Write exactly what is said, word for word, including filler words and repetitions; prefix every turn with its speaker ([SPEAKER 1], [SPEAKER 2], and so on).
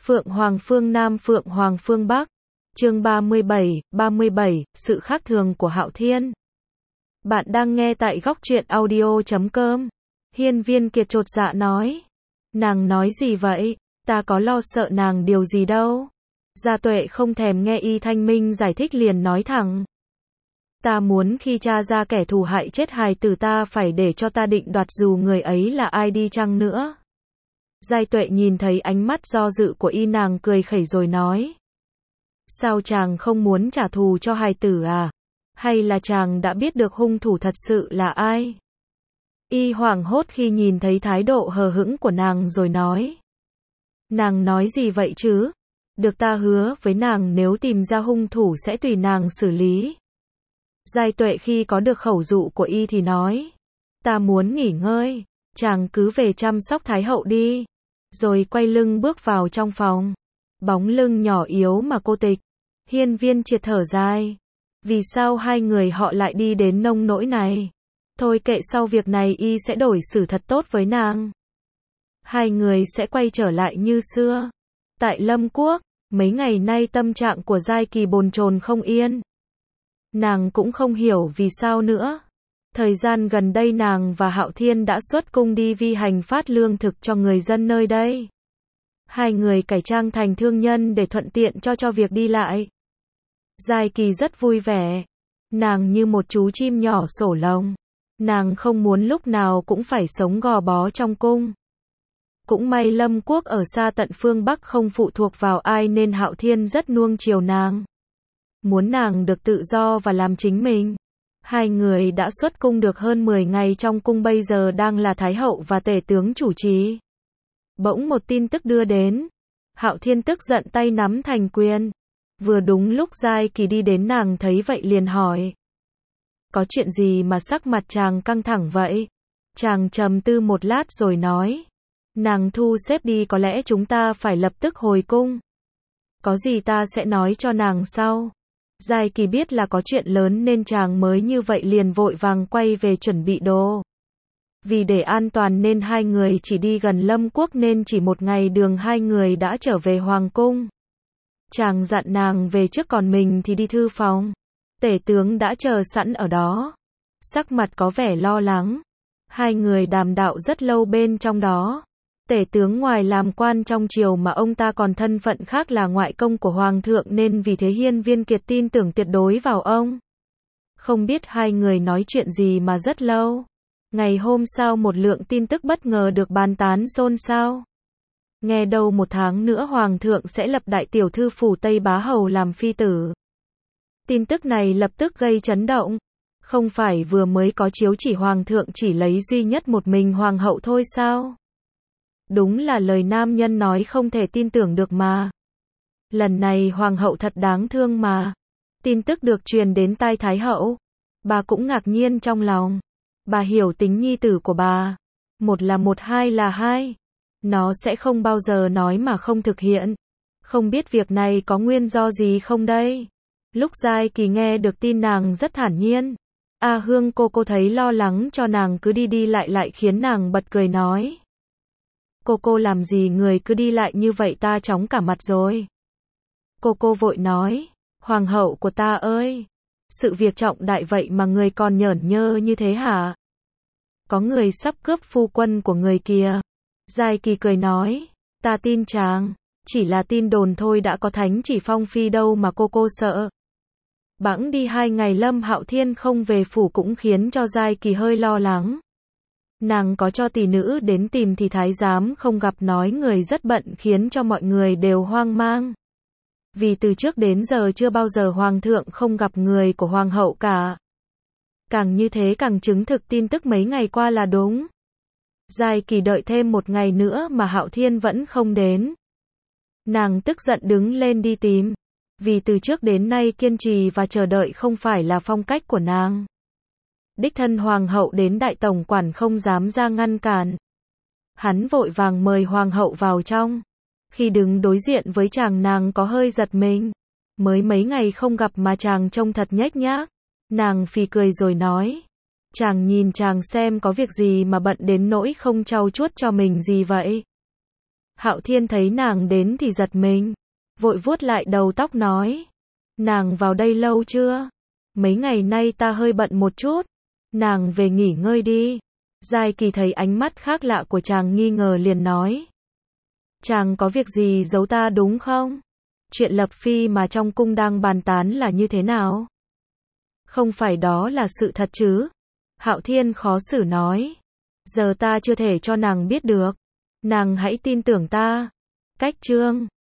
[SPEAKER 1] Phượng Hoàng phương Nam Phượng Hoàng phương Bắc. Chương ba mươi bảy, ba mươi bảy, sự khác thường của Hạo Thiên. Bạn đang nghe tại góc truyện audio chấm com. Hiên Viên Kiệt chột dạ nói. Nàng nói gì vậy? Ta có lo sợ nàng điều gì đâu. Gia Tuệ không thèm nghe Y Thanh Minh giải thích liền nói thẳng. Ta muốn khi tra ra kẻ thù hại chết hài tử ta phải để cho ta định đoạt dù người ấy là ai đi chăng nữa. Giai Tuệ nhìn thấy ánh mắt do dự của Y, nàng cười khẩy rồi nói. Sao chàng không muốn trả thù cho hài tử à? Hay là chàng đã biết được hung thủ thật sự là ai? Y hoảng hốt khi nhìn thấy thái độ hờ hững của nàng rồi nói. Nàng nói gì vậy chứ? Được, ta hứa với nàng nếu tìm ra hung thủ sẽ tùy nàng xử lý. Giai Tuệ khi có được khẩu dụ của Y thì nói. Ta muốn nghỉ ngơi, chàng cứ về chăm sóc Thái hậu đi. Rồi quay lưng bước vào trong phòng. Bóng lưng nhỏ yếu mà cô tịch. Hiên Viên Triệt thở dài. Vì sao hai người họ lại đi đến nông nỗi này? Thôi kệ, sau việc này Y sẽ đổi xử thật tốt với nàng. Hai người sẽ quay trở lại như xưa. Tại Lâm Quốc, mấy ngày nay tâm trạng của Giai Kỳ bồn chồn không yên. Nàng cũng không hiểu vì sao nữa. Thời gian gần đây nàng và Hạo Thiên đã xuất cung đi vi hành phát lương thực cho người dân nơi đây. Hai người cải trang thành thương nhân để thuận tiện cho cho việc đi lại. Giai Kỳ rất vui vẻ. Nàng như một chú chim nhỏ sổ lồng. Nàng không muốn lúc nào cũng phải sống gò bó trong cung. Cũng may Lâm Quốc ở xa tận phương Bắc không phụ thuộc vào ai nên Hạo Thiên rất nuông chiều nàng. Muốn nàng được tự do và làm chính mình. Hai người đã xuất cung được hơn mười ngày, trong cung bây giờ đang là Thái hậu và tể tướng chủ trì. Bỗng một tin tức đưa đến. Hạo Thiên tức giận tay nắm thành quyền. Vừa đúng lúc Giai Kỳ đi đến, nàng thấy vậy liền hỏi. Có chuyện gì mà sắc mặt chàng căng thẳng vậy? Chàng trầm tư một lát rồi nói. Nàng thu xếp đi, có lẽ chúng ta phải lập tức hồi cung. Có gì ta sẽ nói cho nàng sau. Giai Kỳ biết là có chuyện lớn nên chàng mới như vậy liền vội vàng quay về chuẩn bị đồ. Vì để an toàn nên hai người chỉ đi gần Lâm Quốc nên chỉ một ngày đường hai người đã trở về Hoàng cung. Chàng dặn nàng về trước còn mình thì đi thư phòng. Tể tướng đã chờ sẵn ở đó. Sắc mặt có vẻ lo lắng. Hai người đàm đạo rất lâu bên trong đó. Tể tướng ngoài làm quan trong triều mà ông ta còn thân phận khác là ngoại công của Hoàng thượng nên vì thế Hiên Viên Kiệt tin tưởng tuyệt đối vào ông. Không biết hai người nói chuyện gì mà rất lâu. Ngày hôm sau một lượng tin tức bất ngờ được bàn tán xôn xao. Nghe đâu một tháng nữa Hoàng thượng sẽ lập đại tiểu thư phủ Tây Bá Hầu làm phi tử. Tin tức này lập tức gây chấn động. Không phải vừa mới có chiếu chỉ Hoàng thượng chỉ lấy duy nhất một mình Hoàng hậu thôi sao? Đúng là lời nam nhân nói không thể tin tưởng được mà. Lần này Hoàng hậu thật đáng thương mà. Tin tức được truyền đến tai Thái hậu. Bà cũng ngạc nhiên trong lòng. Bà hiểu tính nhi tử của bà. Một là một, hai là hai. Nó sẽ không bao giờ nói mà không thực hiện. Không biết việc này có nguyên do gì không đây? Lúc Giai Kỳ nghe được tin nàng rất thản nhiên. A Hương cô cô thấy lo lắng cho nàng cứ đi đi lại lại khiến nàng bật cười nói. Cô cô làm gì người cứ đi lại như vậy, ta chóng cả mặt rồi. Cô cô vội nói. Hoàng hậu của ta ơi! Sự việc trọng đại vậy mà người còn nhởn nhơ như thế hả? Có người sắp cướp phu quân của người kìa. Giai Kỳ cười nói. Ta tin chàng. Chỉ là tin đồn thôi, đã có thánh chỉ phong phi đâu mà cô cô sợ. Bẵng đi hai ngày Lâm Hạo Thiên không về phủ cũng khiến cho Giai Kỳ hơi lo lắng. Nàng có cho tỷ nữ đến tìm thì thái giám không gặp, nói người rất bận khiến cho mọi người đều hoang mang. Vì từ trước đến giờ chưa bao giờ Hoàng thượng không gặp người của Hoàng hậu cả. Càng như thế càng chứng thực tin tức mấy ngày qua là đúng. Giai Kỳ đợi thêm một ngày nữa mà Hạo Thiên vẫn không đến. Nàng tức giận đứng lên đi tìm. Vì từ trước đến nay kiên trì và chờ đợi không phải là phong cách của nàng. Đích thân Hoàng hậu đến, đại tổng quản không dám ra ngăn cản. Hắn vội vàng mời Hoàng hậu vào trong. Khi đứng đối diện với chàng nàng có hơi giật mình. Mới mấy ngày không gặp mà chàng trông thật nhếch nhác. Nàng phì cười rồi nói. Chàng nhìn chàng xem có việc gì mà bận đến nỗi không trau chuốt cho mình gì vậy? Hạo Thiên thấy nàng đến thì giật mình, vội vuốt lại đầu tóc nói. Nàng vào đây lâu chưa? Mấy ngày nay ta hơi bận một chút. Nàng về nghỉ ngơi đi. Giai Kỳ thấy ánh mắt khác lạ của chàng nghi ngờ liền nói. Chàng có việc gì giấu ta đúng không? Chuyện lập phi mà trong cung đang bàn tán là như thế nào? Không phải đó là sự thật chứ? Hạo Thiên khó xử nói. Giờ ta chưa thể cho nàng biết được. Nàng hãy tin tưởng ta. Cách chương